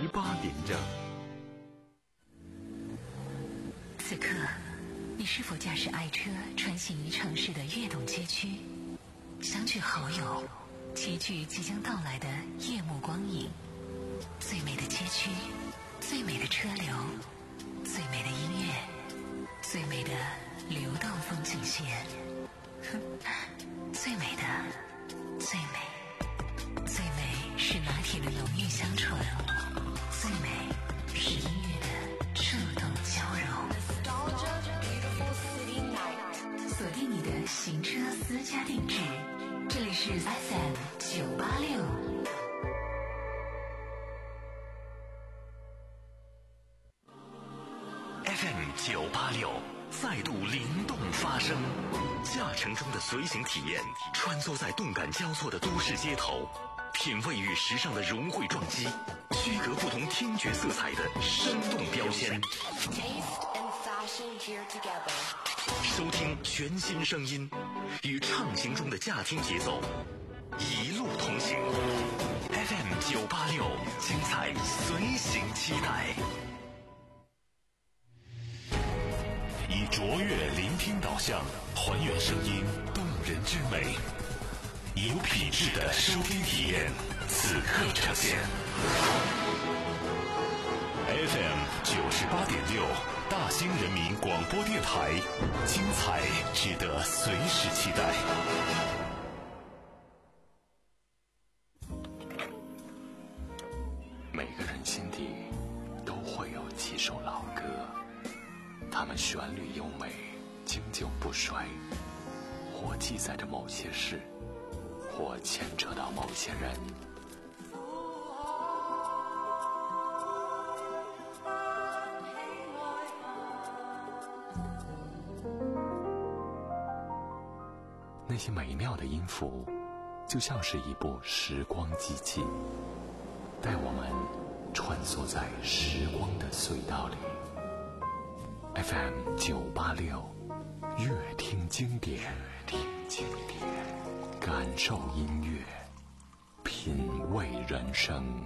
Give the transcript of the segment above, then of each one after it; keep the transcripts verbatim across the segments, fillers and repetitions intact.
八点整。 此刻，你是否驾驶爱车穿行于城市的跃动街区，相聚好友，齐聚即将到来的夜幕光影？最美的街区，最美的车流，最美的音乐，最美的流动风景线，最美的，最美，最美是拿铁的浓郁香醇，最美是音乐的触动交融。锁定你的行车私家定制，这里是 F M 九八六。 F M 九八六再度灵动发声，驾乘中的随行体验，穿梭在动感交错的都市街头，品味与时尚的融汇撞击，区隔不同听觉色彩的生动标签。收听全新声音，与畅行中的驾听节奏一路同行。F M 九八六，精彩随行期待。以卓越聆听导向，还原声音动人之美，有品质的收听体验，此刻呈现。F M 九十八点六，大兴人民广播电台，精彩值得随时期待。每个人心底都会有几首老歌，它们旋律优美，经久不衰，或记载着某些事，或牵扯到某些人。那些美妙的音符，就像是一部时光机器，带我们穿梭在时光的隧道里。F M 九八六，乐听经典，乐听经典，感受音乐，品味人生。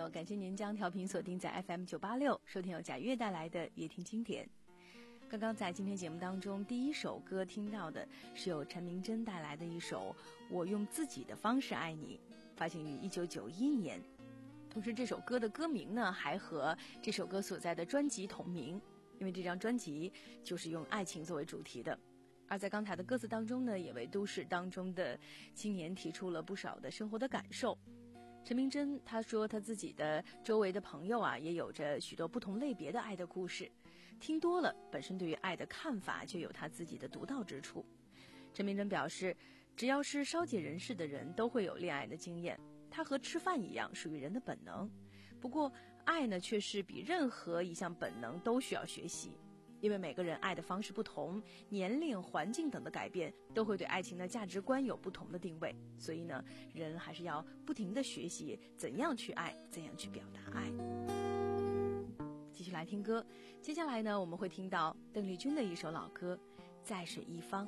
友，感谢您将调频锁定在 F M 九八六，收听由贾月带来的夜听经典。刚刚在今天节目当中，第一首歌听到的是由陈明真带来的一首《我用自己的方式爱你》，发行于一九九一年。同时，这首歌的歌名呢，还和这首歌所在的专辑同名，因为这张专辑就是用爱情作为主题的。而在刚才的歌词当中呢，也为都市当中的青年提出了不少的生活的感受。陈明真他说他自己的周围的朋友啊，也有着许多不同类别的爱的故事，听多了本身对于爱的看法就有他自己的独到之处。陈明真表示，只要是稍解人世的人都会有恋爱的经验，它和吃饭一样属于人的本能。不过爱呢，却是比任何一项本能都需要学习，因为每个人爱的方式不同，年龄、环境等的改变都会对爱情的价值观有不同的定位，所以呢，人还是要不停地学习怎样去爱，怎样去表达爱。继续来听歌，接下来呢，我们会听到邓丽君的一首老歌《在水一方》。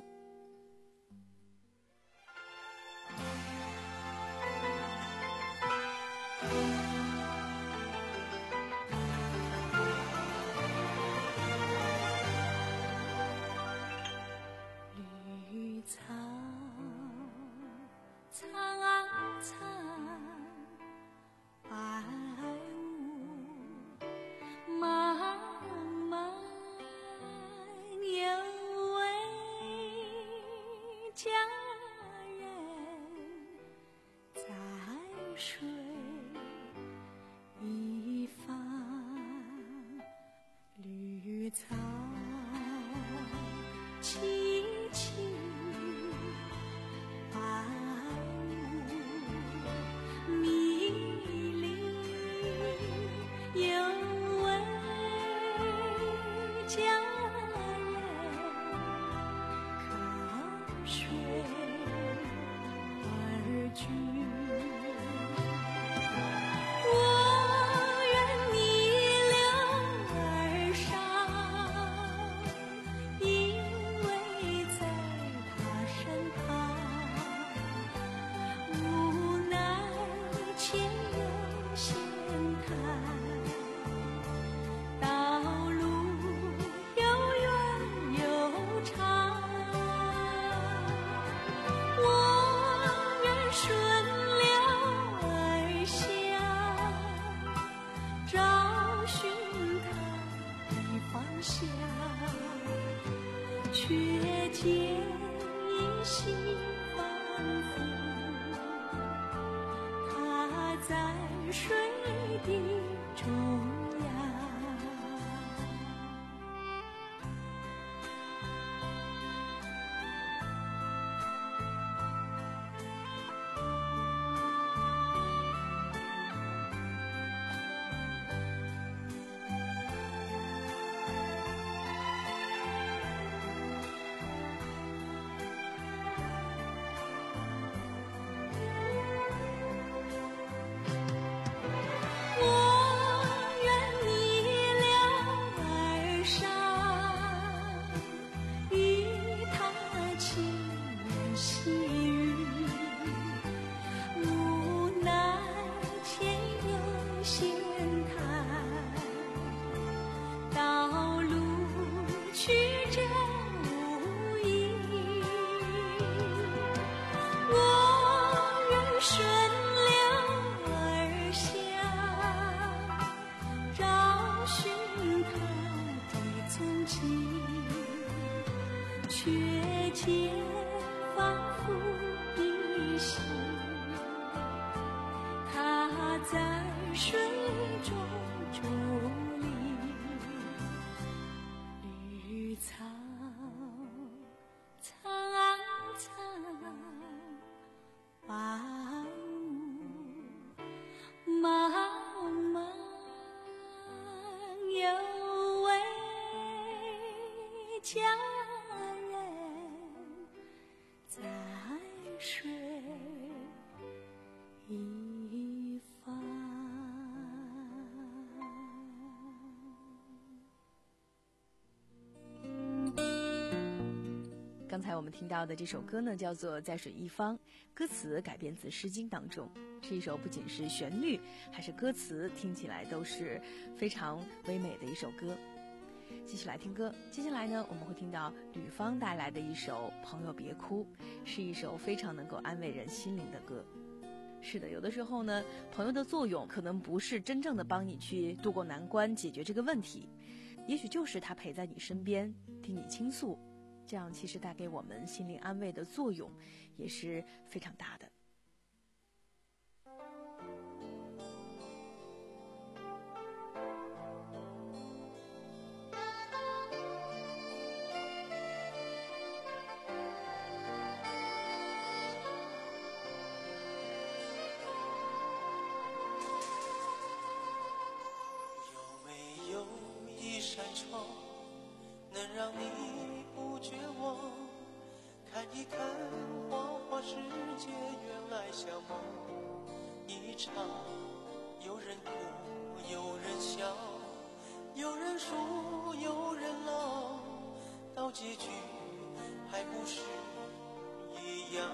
家人在水刚才我们听到的这首歌呢，叫做《在水一方》，歌词改编自《诗经》当中，是一首不仅是旋律，还是歌词听起来都是非常唯美的一首歌。继续来听歌，接下来呢，我们会听到吕方带来的一首《朋友别哭》，是一首非常能够安慰人心灵的歌。是的，有的时候呢，朋友的作用可能不是真正的帮你去度过难关，解决这个问题，也许就是他陪在你身边，听你倾诉，这样其实带给我们心灵安慰的作用也是非常大的。 能让你不绝望，看一看花花世界原来像梦一场，有人哭有人笑，有人输有人老，到结局还不是一样。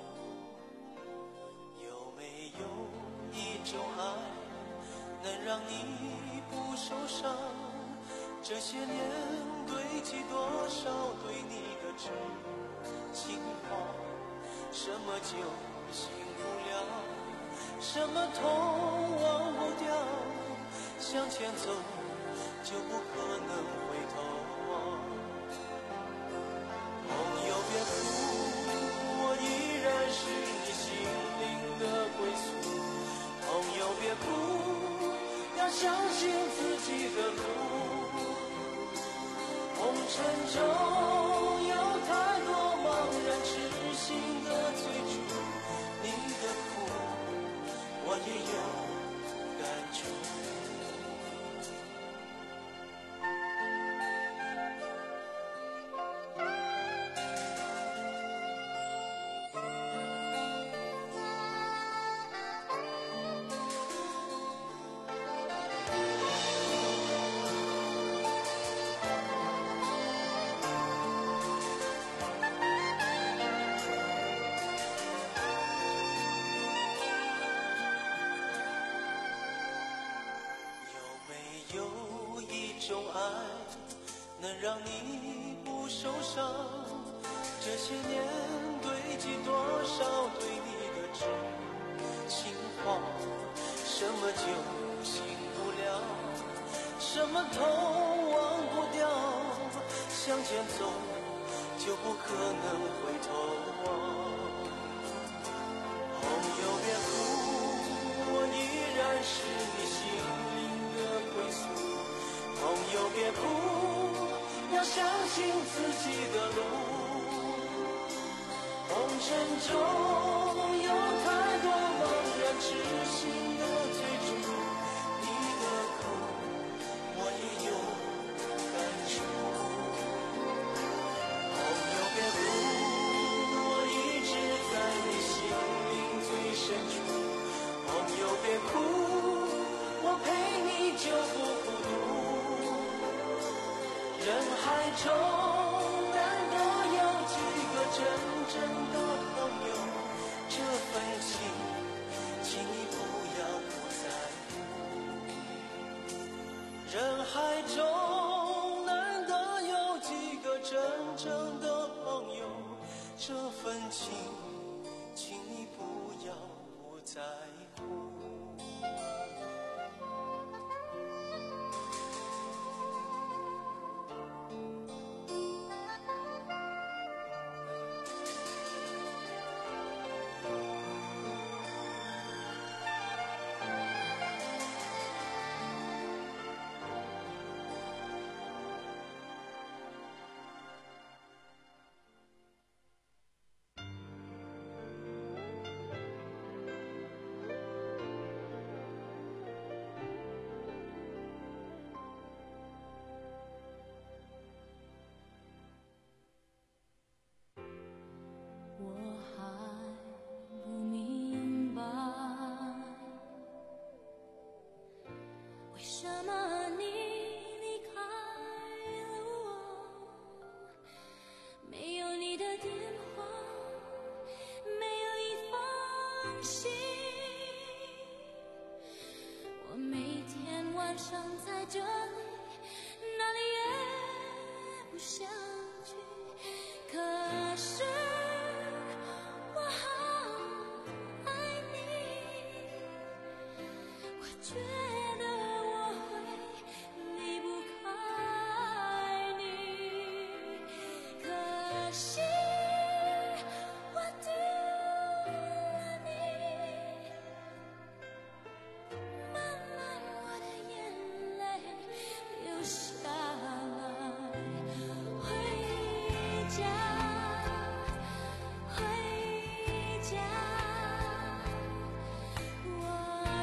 有没有一种爱能让你不受伤，这些年堆积多少对你的痴情话，什么就醒不了，什么痛忘不掉，向前走就不可能回头望。朋友别哭，我依然是你心灵的归宿。朋友别哭，要相信自己的路。红尘中有太多茫然痴心的追逐，你的苦我也有感触。能让你不受伤，这些年堆积多少对你的痴情话，什么就醒不了，什么痛忘不掉，向前走就不可能回头望。朋友别哭，我依然是你心灵的归宿。朋友别哭，要相信自己的路。红尘中有太多茫然痴心的追逐，你的苦我也有感触。朋友别哭，我一直在你心灵最深处。朋友别哭，我陪你就不孤独。人海中难得有几个真正的朋友，这份情请你不要不在乎。人海中难得有几个真正的朋友，这份情请你不要不在乎。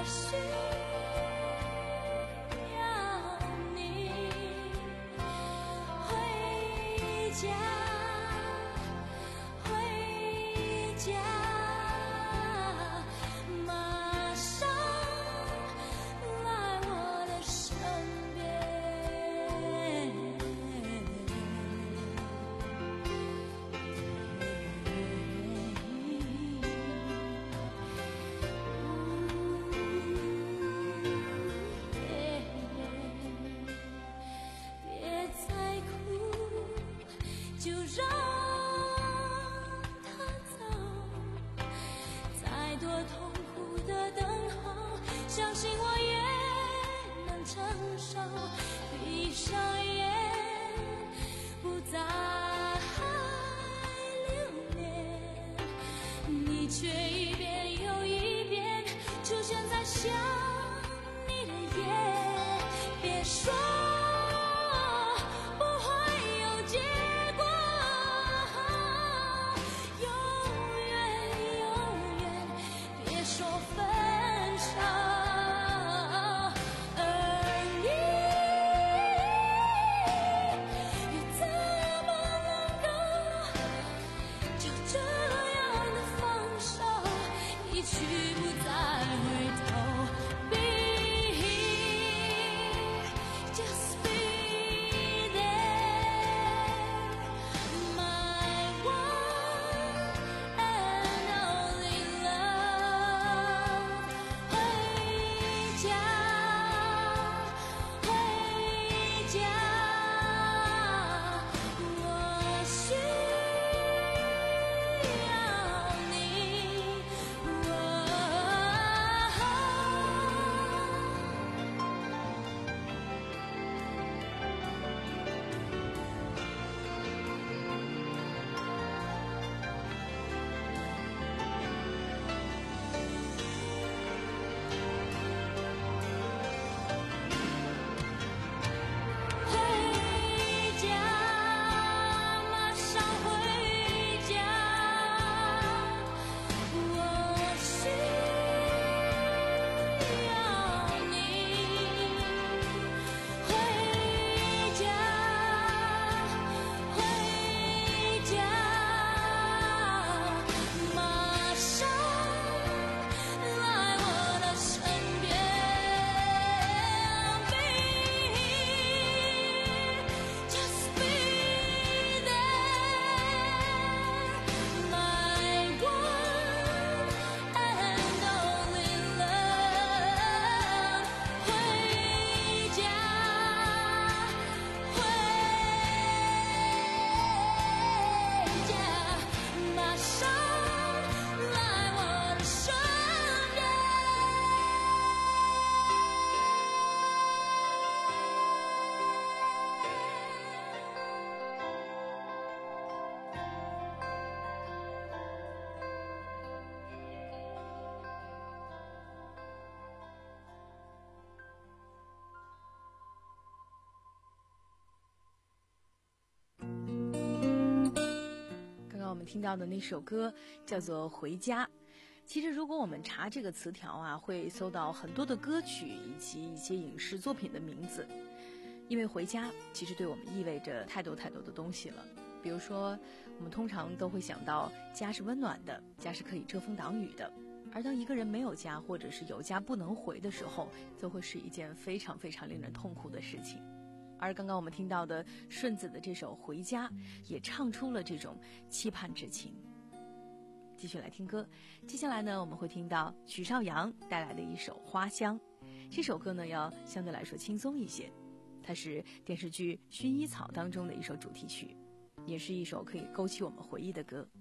我们听到的那首歌叫做《回家》。其实如果我们查这个词条啊，会搜到很多的歌曲以及一些影视作品的名字，因为回家其实对我们意味着太多太多的东西了。比如说我们通常都会想到家是温暖的，家是可以遮风挡雨的，而当一个人没有家或者是有家不能回的时候，就会是一件非常非常令人痛苦的事情。而刚刚我们听到的顺子的这首《回家》也唱出了这种期盼之情。继续来听歌，接下来呢我们会听到许绍洋带来的一首《花香》。这首歌呢要相对来说轻松一些，它是电视剧《薰衣草》当中的一首主题曲，也是一首可以勾起我们回忆的歌。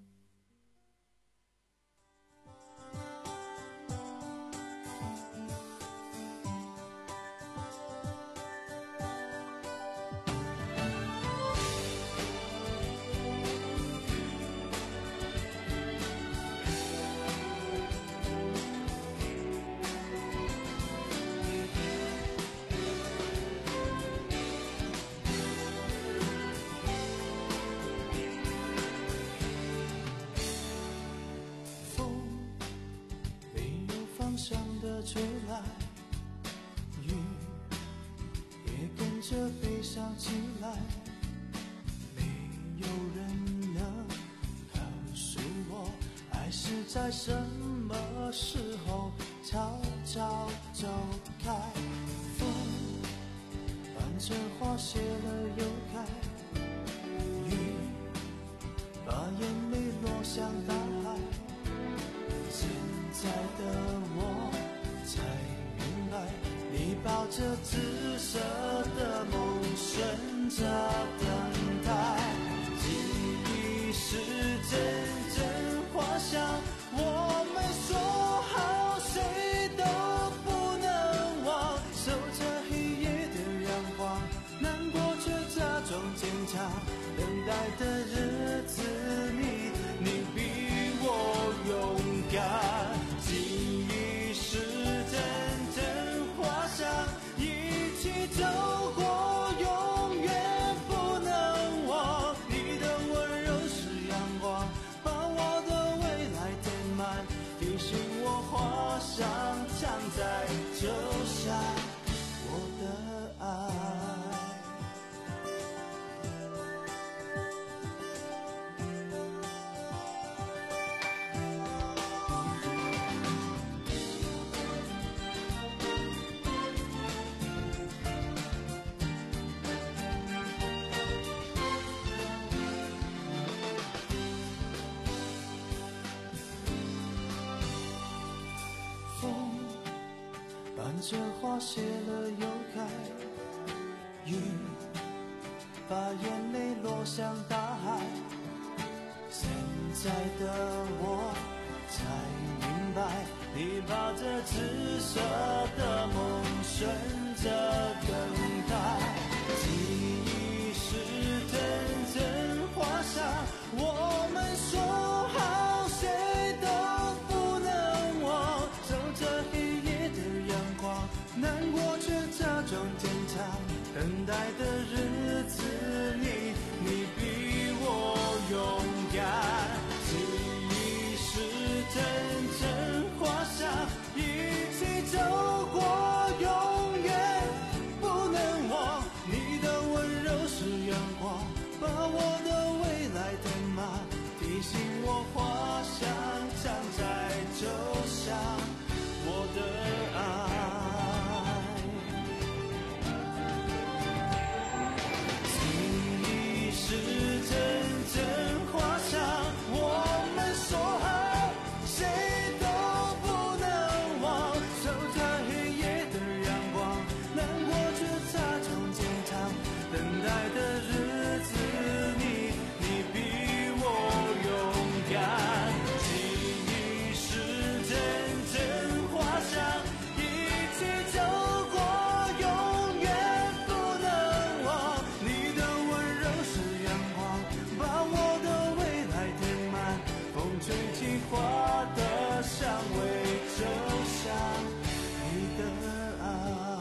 上的着吹来，雨也跟着悲伤起来，没有人能告诉我，爱是在什么时候悄悄走开。风伴着花谢了又开，雨把眼泪落向大海，现在的我才明白，你抱着紫色的梦选择等待，记忆是阵阵花香，我们说好谁都不能忘，守着黑夜的阳光，难过却假装坚强，等待的日子里你比我勇敢，记忆是阵阵花香，一起走过永远不能忘，你的温柔是阳光，把我的未来填满，提醒我花香常在，就像我的爱。伴着花谢了又开，雨把眼泪落向大海，现在的我才明白，你把这紫色的梦选择等待，记忆是阵阵花香，我们说好谁都不能忘，守着黑夜的阳光，难过却假装坚强，等待的日子里你比我勇敢，记忆是阵阵花香，一起走过永远不能忘，你的温柔是阳光，把我的未来填满，提醒我花香常在，就像我的爱。是阵阵花香，我们说好谁都不能忘，守着黑夜的阳光，难过却假装坚强，等待的日子里你比我勇敢，记忆是阵阵花香，一起走过永远不能忘，你的温柔是阳光，把我的未来填满，风吹起花的香味，就像你的爱。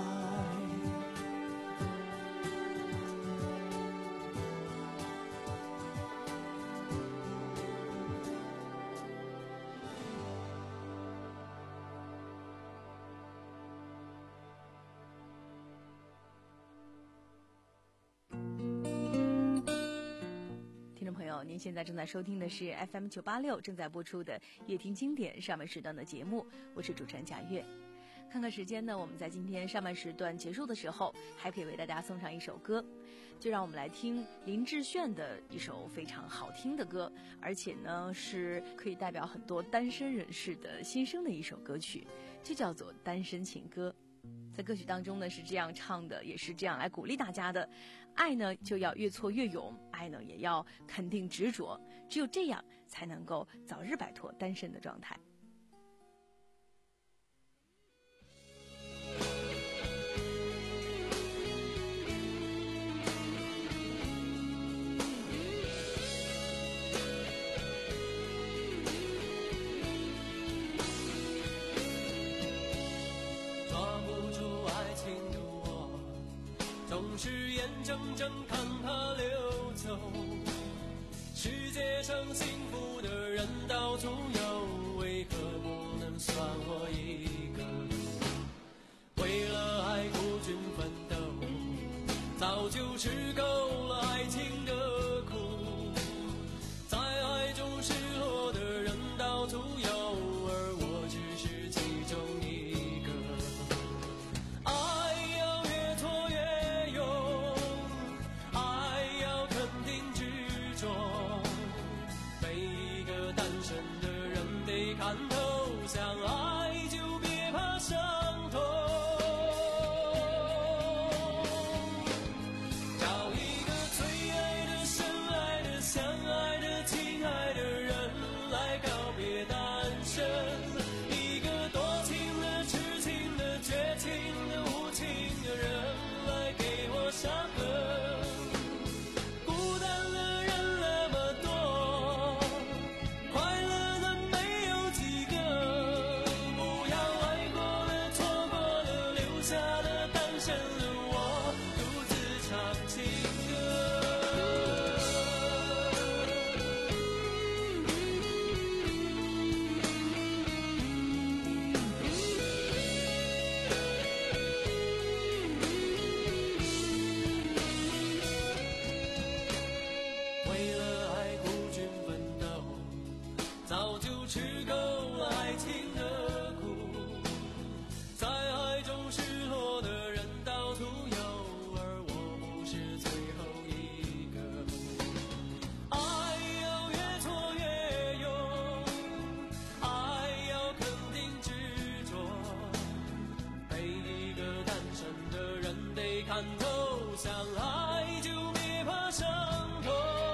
听众朋友，您现在正在收听的是 F M 九八六正在播出的夜听经典上半时段的节目，我是主持人贾月。看看时间呢，我们在今天上半时段结束的时候，还可以为大家送上一首歌，就让我们来听林志炫的一首非常好听的歌，而且呢是可以代表很多单身人士的心声的一首歌曲，就叫做《单身情歌》。在歌曲当中呢是这样唱的，也是这样来鼓励大家的，爱呢就要越挫越勇，爱呢也要肯定执着，只有这样才能够早日摆脱单身的状态。 总是眼睁睁看它流走，世界上幸福的人到处有，为何不能算我一个？ 早就吃够了爱情的苦，在爱中失落的人到处有，而我只是其中一个。爱要越挫越勇，爱要肯定执着，每一个单身的人得看透，相爱就别怕伤痛。看透，相爱就别怕伤痛。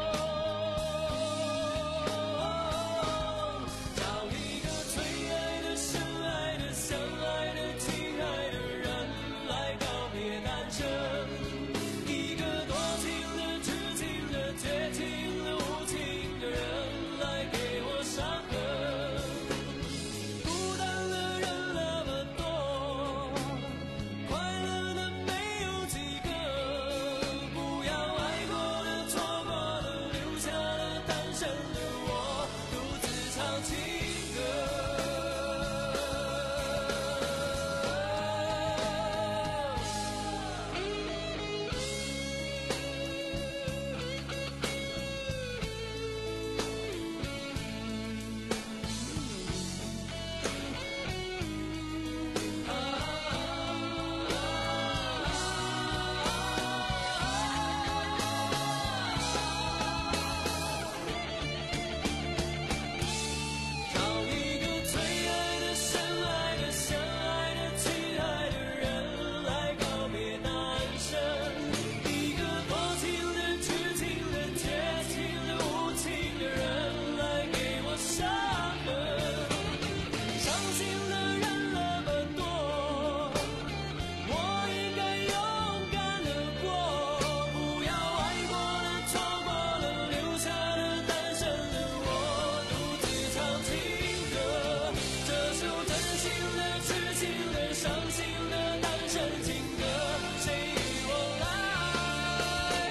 找一个最爱的、深爱的、相爱的、亲爱的人来告别单身。一个多情的、痴情的、绝情的、无情的人来给我伤痕。孤单的人那么多，快乐的没有几个。不要爱过的、错过的、留下了单身的我，独自唱情歌。找一个最爱的、深爱的、相爱的、亲爱的人来告别单身。一个多情的、痴情的、绝情的、无情的人来给我伤痕。伤心的人那么多，我应该勇敢地过。不要爱过了、错过了、留下了单身的我，独自唱情歌。这首真心的、痴情的、伤心的单身情歌，谁与我来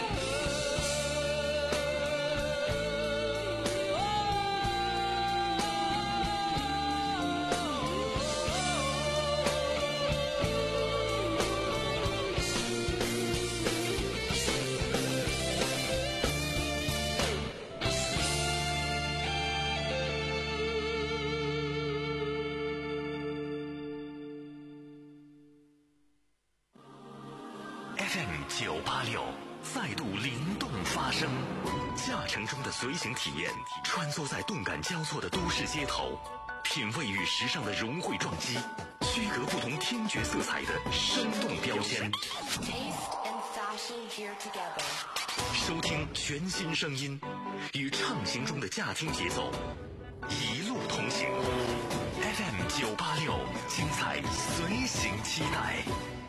F M 九八六再度灵动发声，驾乘中的随行体验，穿梭在动感交错的都市街头，品味与时尚的融汇撞击，区隔不同听觉色彩的生动标签。收听全新声音，与畅行中的驾听节奏，一路同行。F M 九八六，精彩随行期待。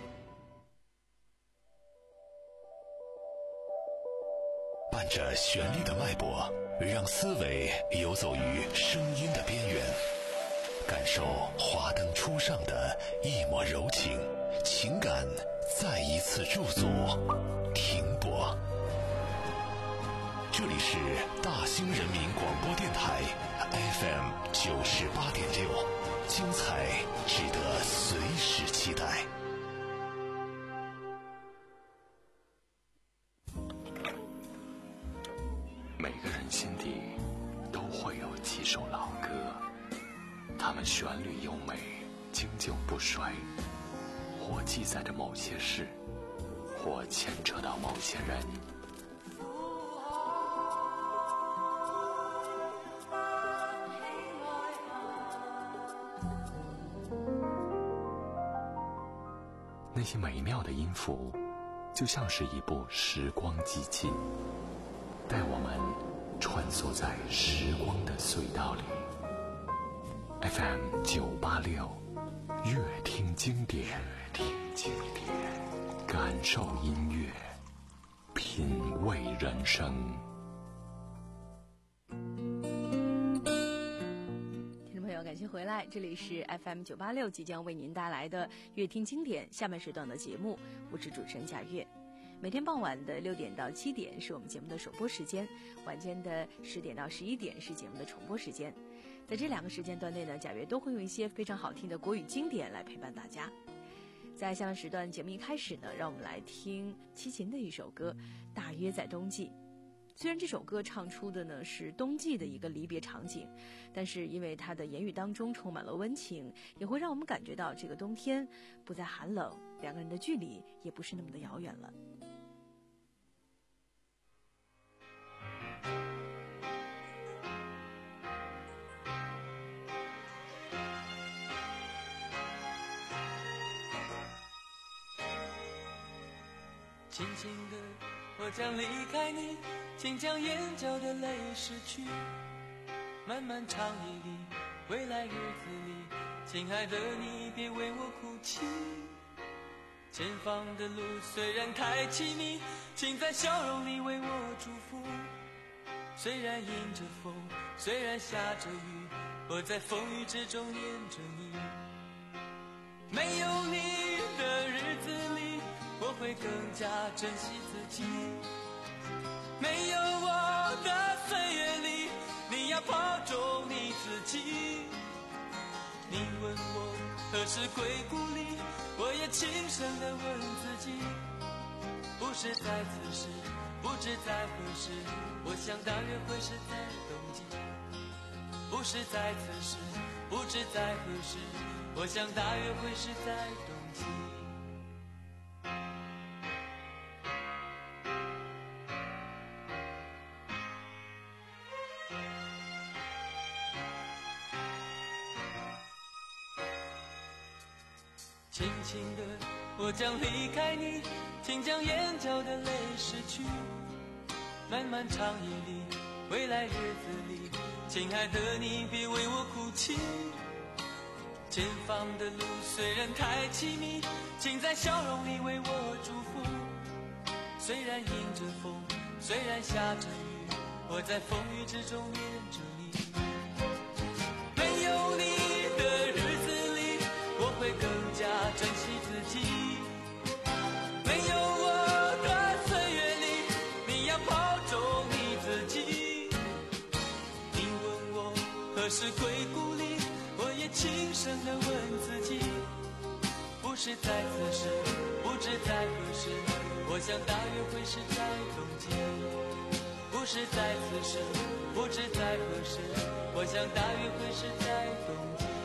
伴着旋律的脉搏，让思维游走于声音的边缘，感受华灯初上的一抹柔情，情感再一次驻足停泊。这里是大兴人民广播电台 F M 九十八点六，精彩值得随时期待。 们旋律优美，经久不衰，或记载着某些事，或牵扯到某些人。那些美妙的音符，就像是一部时光机器，带我们穿梭在时光的隧道里。F M 九八六，乐听经典，乐听经典，感受音乐，品味人生。 感谢回来，这里是 F M 九八六即将为您带来的乐听经典下半时段的节目，我是主持人贾月。每天傍晚的六点到七点是我们节目的首播时间，晚间的十点到十一点是节目的重播时间。在这两个时间段内呢，贾月都会用一些非常好听的国语经典来陪伴大家。在下半时段节目一开始呢，让我们来听齐秦的一首歌《大约在冬季》。虽然这首歌唱出的呢是冬季的一个离别场景，但是因为它的言语当中充满了温情，也会让我们感觉到这个冬天不再寒冷，两个人的距离也不是那么的遥远了。 轻轻地我将离开你，请将眼角的泪拭去。漫漫长夜里，未来日子里，亲爱的你别为我哭泣。前方的路虽然太凄迷，请在笑容里为我祝福。虽然迎着风，虽然下着雨，我在风雨之中念着你。没有你的日子里，我会更加珍惜自己。没有我的岁月里，你要保重你自己。你问我何时归故里，我也轻声地问自己。不是在此时，不知在何时，我想大约会是在冬季。不是在此时，不知在何时，我想大约会是在冬季。轻轻的我将离开你，请将眼角的泪拭去。漫漫长夜里，未来日子里，亲爱的你别为我哭泣。前方的路虽然太凄迷，请在笑容里为我祝福。虽然迎着风，虽然下着雨，我在风雨之中念着你。没有你的日子里，我会更加珍惜自己。没有我的岁月里，你要保重你自己。你问我何时归故里，我也轻声地问自己。不是在此时，不知在何时，我想大约会是在冬季。不是在此时，不知在何时，我想大约会是在冬季。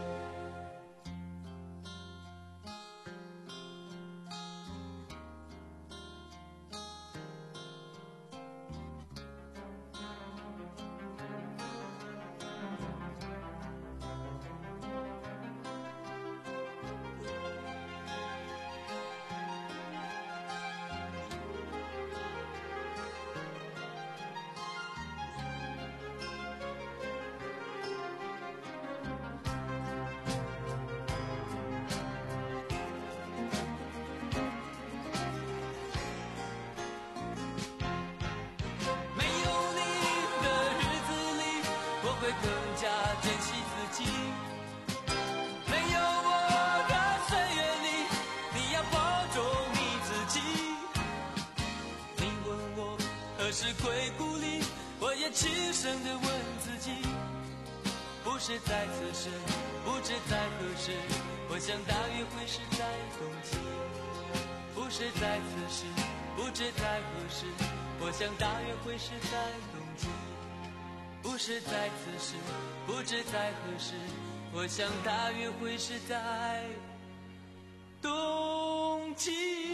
会更加珍惜自己。没有我的岁月里，你要保重你自己。你问我何时归故里，我也轻声地问自己。不是在此时，不知在何时，我想大约会是在冬季。不是在此时，不知在何时，我想大约会是在冬季。不是在此时，不知在何时， 我想大约会是在冬季。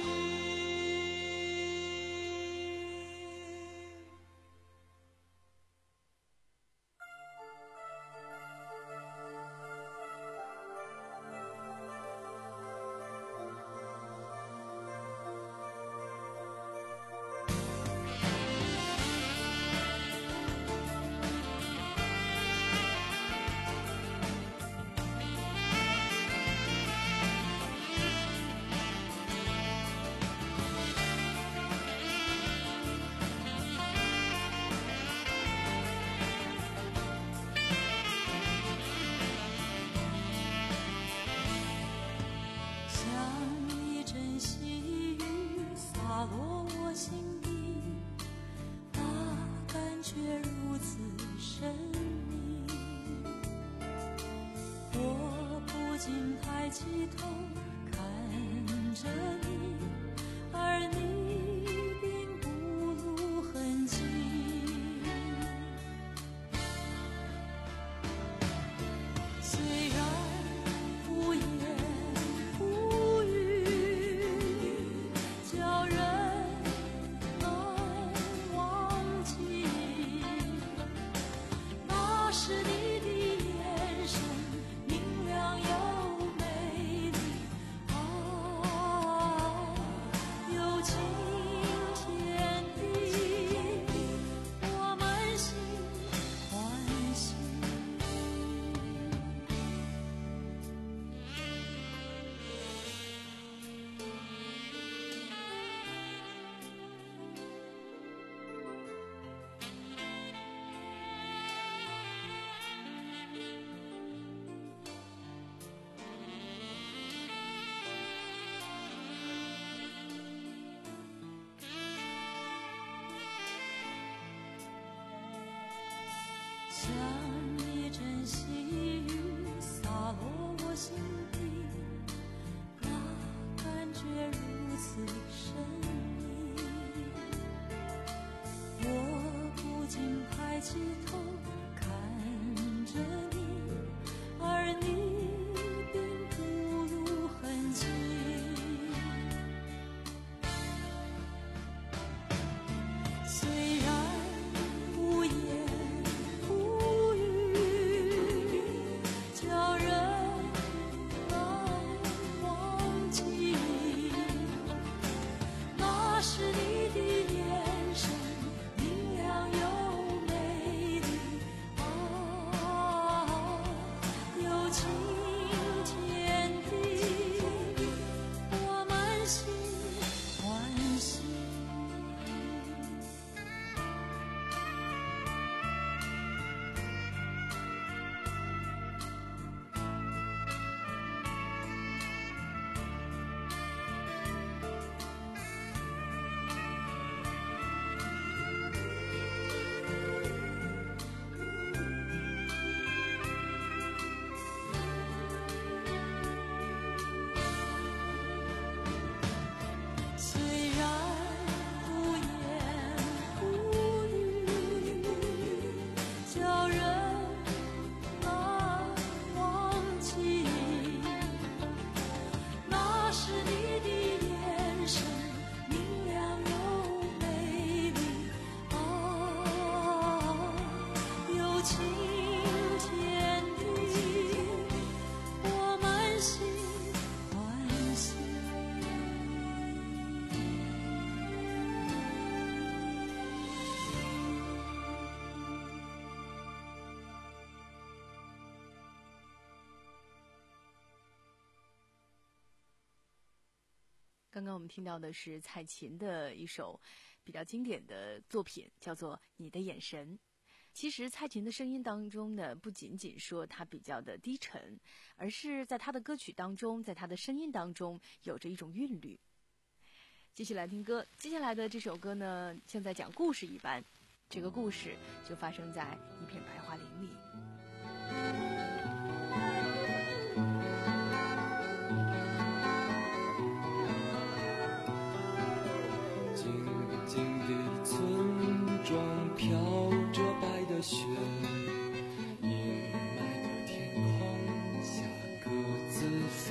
像一阵细雨洒落我心底，那感觉如此神秘。我不禁抬起头看着你，而你并不露痕迹。虽然无言无语，叫人难忘记。那是你的眼神，明亮又美丽啊，有晴天地，我满心欢喜。虽然无言无语，叫人难忘记。那是你的眼神，明亮又美丽啊，有晴天地，我满心欢喜。 刚刚我们听到的是蔡琴的一首比较经典的作品，叫做《你的眼神》。其实蔡琴的声音当中呢，不仅仅说她比较的低沉，而是在她的歌曲当中，在她的声音当中有着一种韵律。继续来听歌，接下来的这首歌呢，像在讲故事一般，这个故事就发生在一片白桦林里。 静静的村庄飘着白的雪，阴霾的天空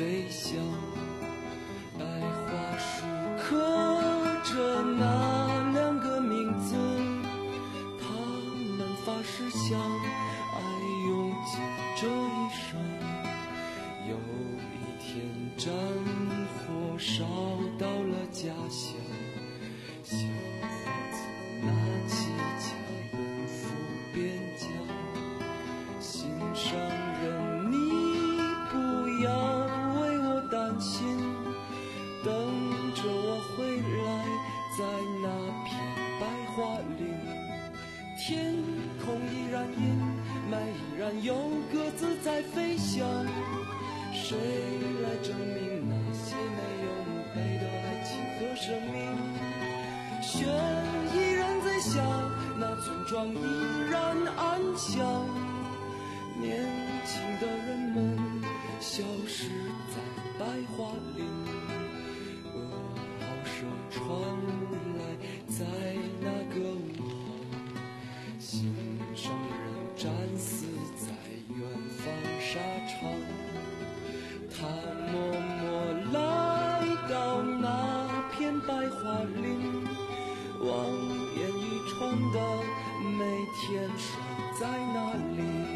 飞翔。白桦树刻着那两个名字，他们发誓相爱用尽这一生。有一天战火烧到了家乡，小伙子拿起枪奔赴边疆。心上人，你不要为我担心，等着我回来，在那片白桦林。天空依然阴霾，依然有鸽子在飞翔。谁来证明那些没有墓碑的爱情和生命？雪依然在下，那村庄依然安详。年轻的人们消失在白桦林，噩耗声传来，在那个午后，心上人战死在远方沙场。他默默来到那片白桦林，望眼欲穿的每天守在那里。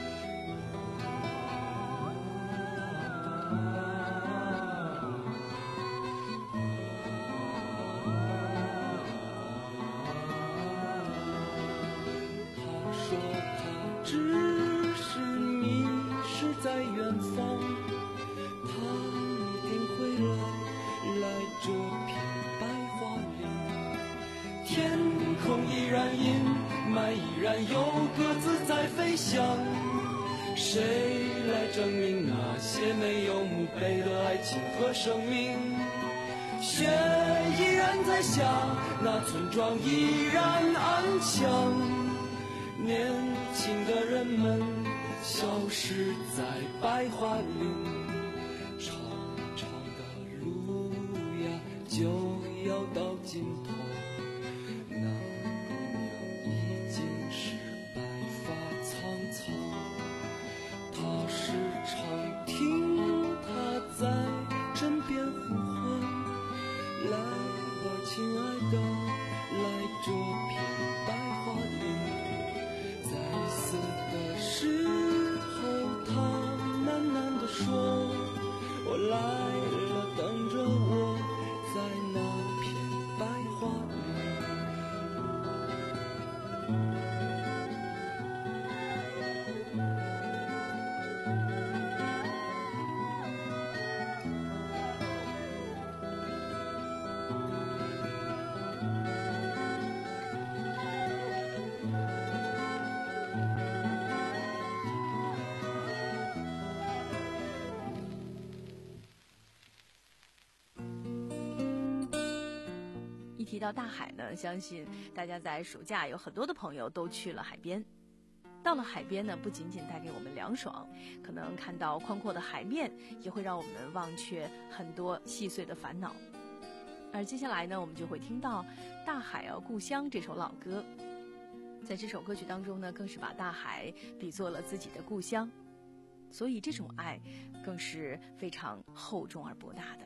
有鸽子在飞翔，谁来证明那些没有墓碑的爱情和生命？雪依然在下，那村庄依然安详。年轻的人们消失在白桦林，长长的路呀就要到尽头。亲爱的，来这片白桦林，在死的时候，他喃喃地说：“我来了，等着我，在那片白桦林。” 提到大海呢，相信大家在暑假有很多的朋友都去了海边。到了海边呢，不仅仅带给我们凉爽，可能看到宽阔的海面，也会让我们忘却很多细碎的烦恼。而接下来呢，我们就会听到《大海啊故乡》这首老歌。在这首歌曲当中呢，更是把大海比作了自己的故乡，所以这种爱更是非常厚重而博大的。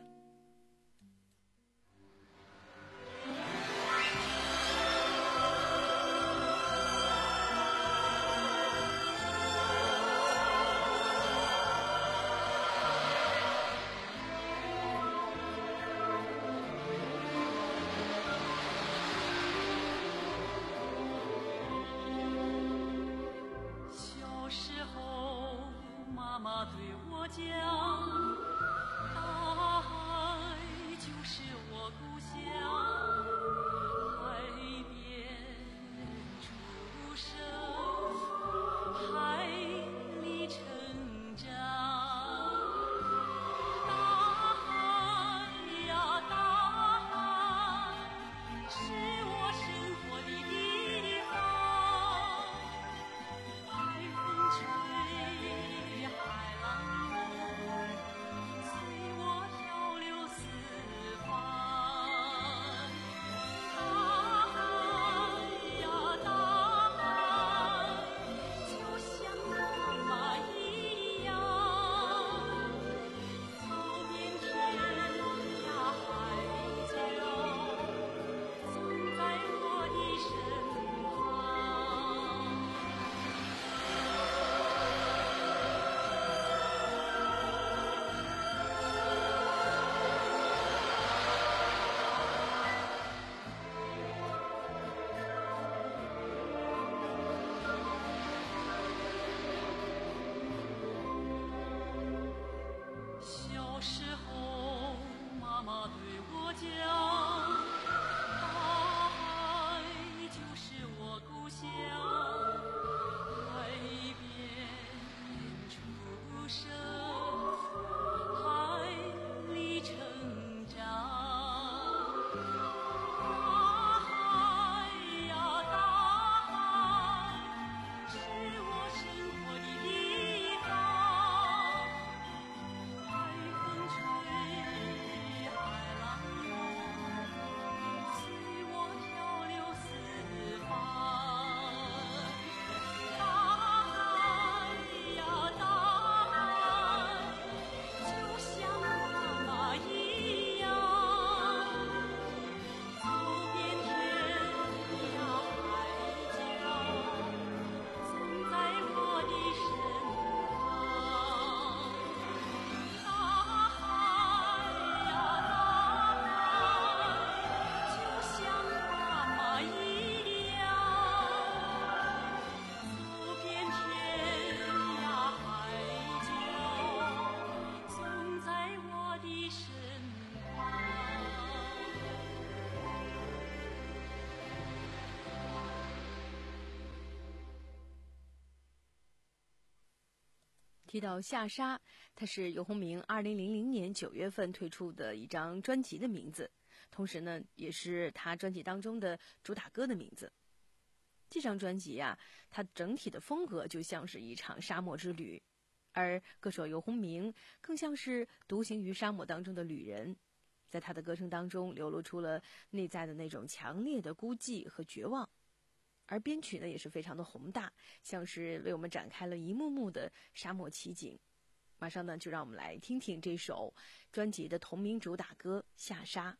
提到下沙，它是游鸿明二零零零年九月份推出的一张专辑的名字，同时呢，也是他专辑当中的主打歌的名字。这张专辑啊，它整体的风格就像是一场沙漠之旅，而歌手游鸿明更像是独行于沙漠当中的旅人，在他的歌声当中流露出了内在的那种强烈的孤寂和绝望。而编曲呢也是非常的宏大，像是为我们展开了一幕幕的沙漠奇景。马上呢，就让我们来听听这首专辑的同名主打歌《下沙》。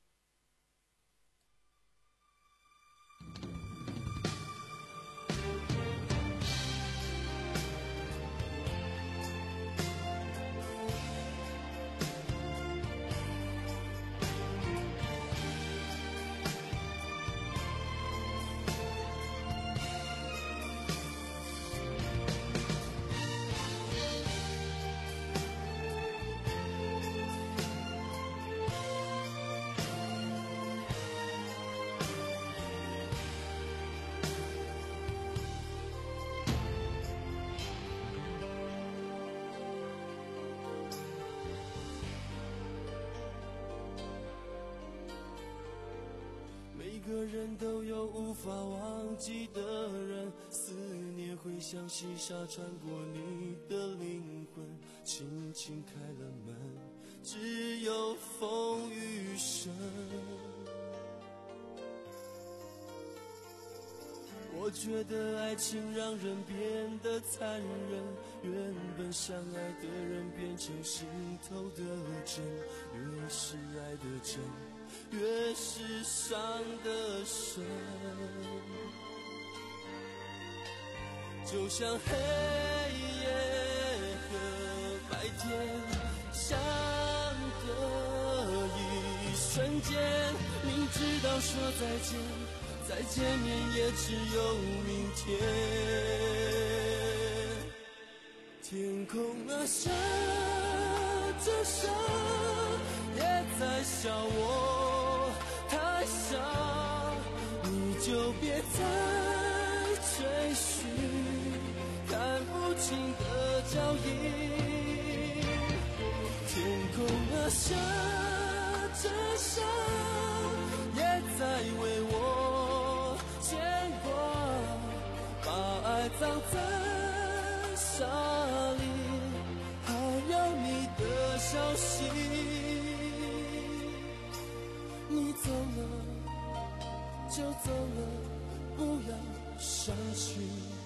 每个人都有无法忘记的人，思念会像细沙穿过你的灵魂，轻轻开了门，只有风雨声。我觉得爱情让人变得残忍，原本相爱的人变成心头的针，越是爱的真，越是伤得深。就像黑夜和白天相隔一瞬间，明知道说再见，再见面也只有明天。天空啊，下着沙，也在笑我太傻，你就别再追寻看不清的脚印。天空啊，下着沙，也在为我牵挂，把爱葬在沙里，还有你的消息。你走了就走了，不要伤心。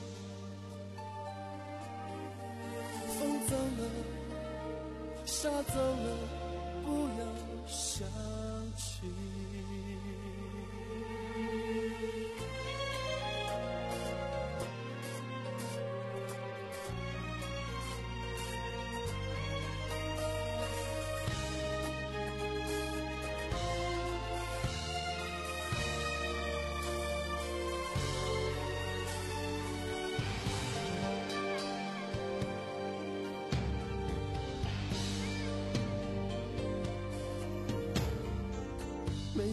风走了，沙走了，不要想起。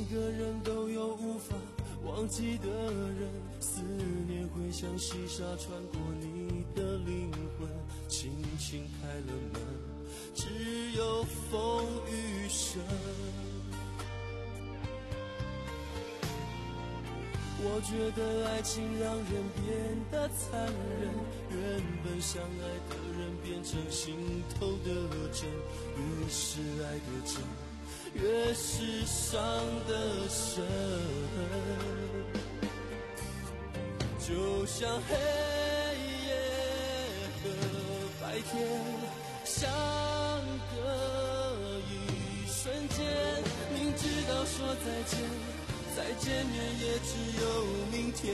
个人都有无法忘记的人，思念会像细沙穿过你的灵魂，轻轻开了门，只有风雨声。我觉得爱情让人变得残忍，原本相爱的人变成心头的针，越是爱的真，越是伤得深。就像黑夜和白天相隔一瞬间，明知道说再见，再见面也只有明天。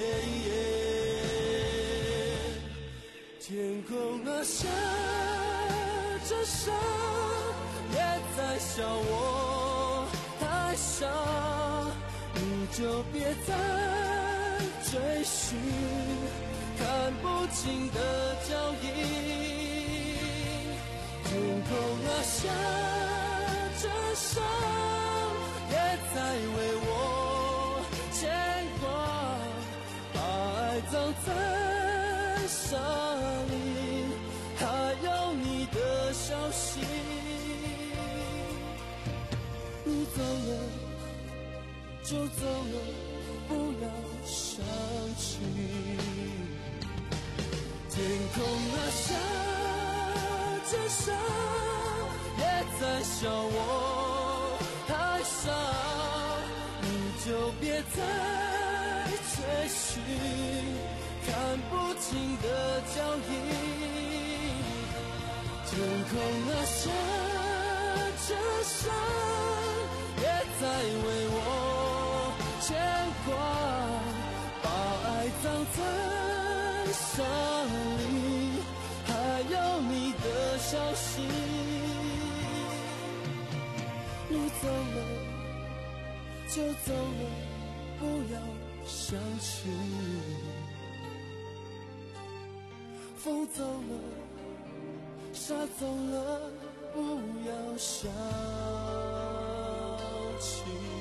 天空啊下着沙，也在笑我太傻，你就别再追寻看不清的脚印。天空啊下着沙，也在为我牵挂，把爱葬在沙里，还有你的消息。你走了就走了，不要想起。天空啊下着沙，也在笑我太傻，你就别再追寻看不清的脚印。天空啊下着沙，也在为我牵挂，把爱葬在沙里，还有你的消息。你走了就走了，不要想起。风走了，沙走了，不要想起。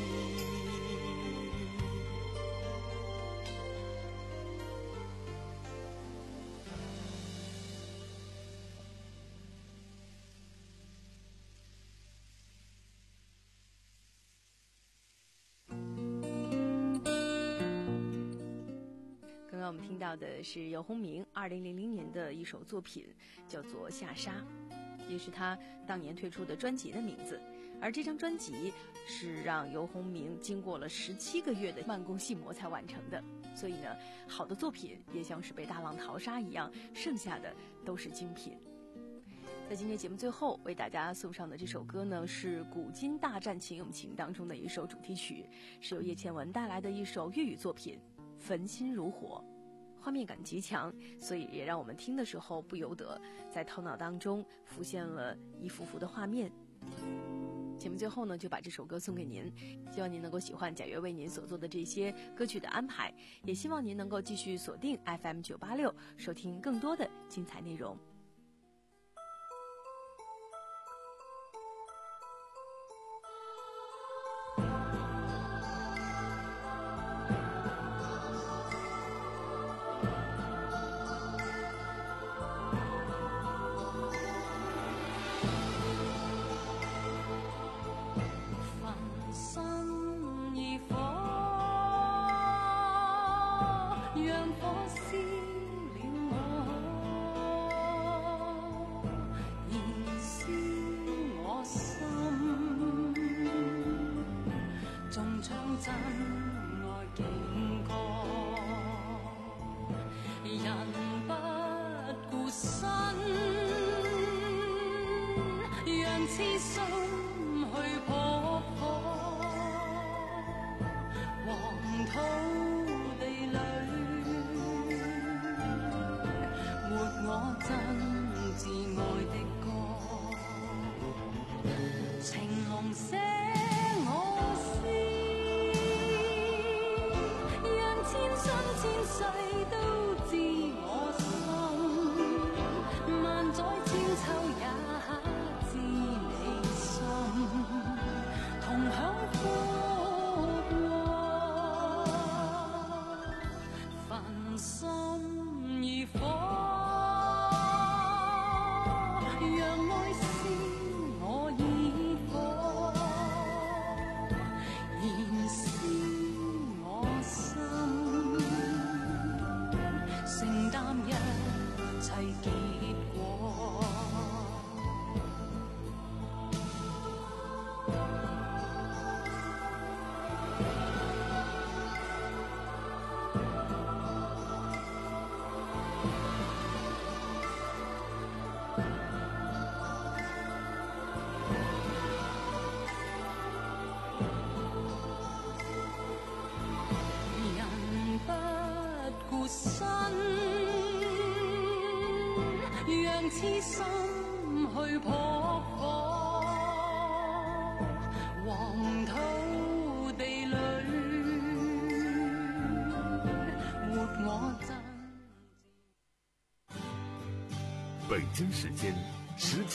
刚刚我们听到的是游鸿明二零零零年的一首作品，叫做《下沙》，也是他当年推出的专辑的名字。而这张专辑是让游鸿明经过了十七个月的慢工细磨才完成的，所以呢，好的作品也像是被大浪淘沙一样，剩下的都是精品。在今天节目最后为大家送上的这首歌呢，是《古今大战秦俑情》当中的一首主题曲，是由叶倩文带来的一首粤语作品《焚心如火》，画面感极强，所以也让我们听的时候不由得在头脑当中浮现了一幅幅的画面。节目最后呢，就把这首歌送给您，希望您能够喜欢贾悦为您所做的这些歌曲的安排，也希望您能够继续锁定 F M 九八六，收听更多的精彩内容。 同享福。 痴心去扑火，黄土地里活我真。 北京时间十九。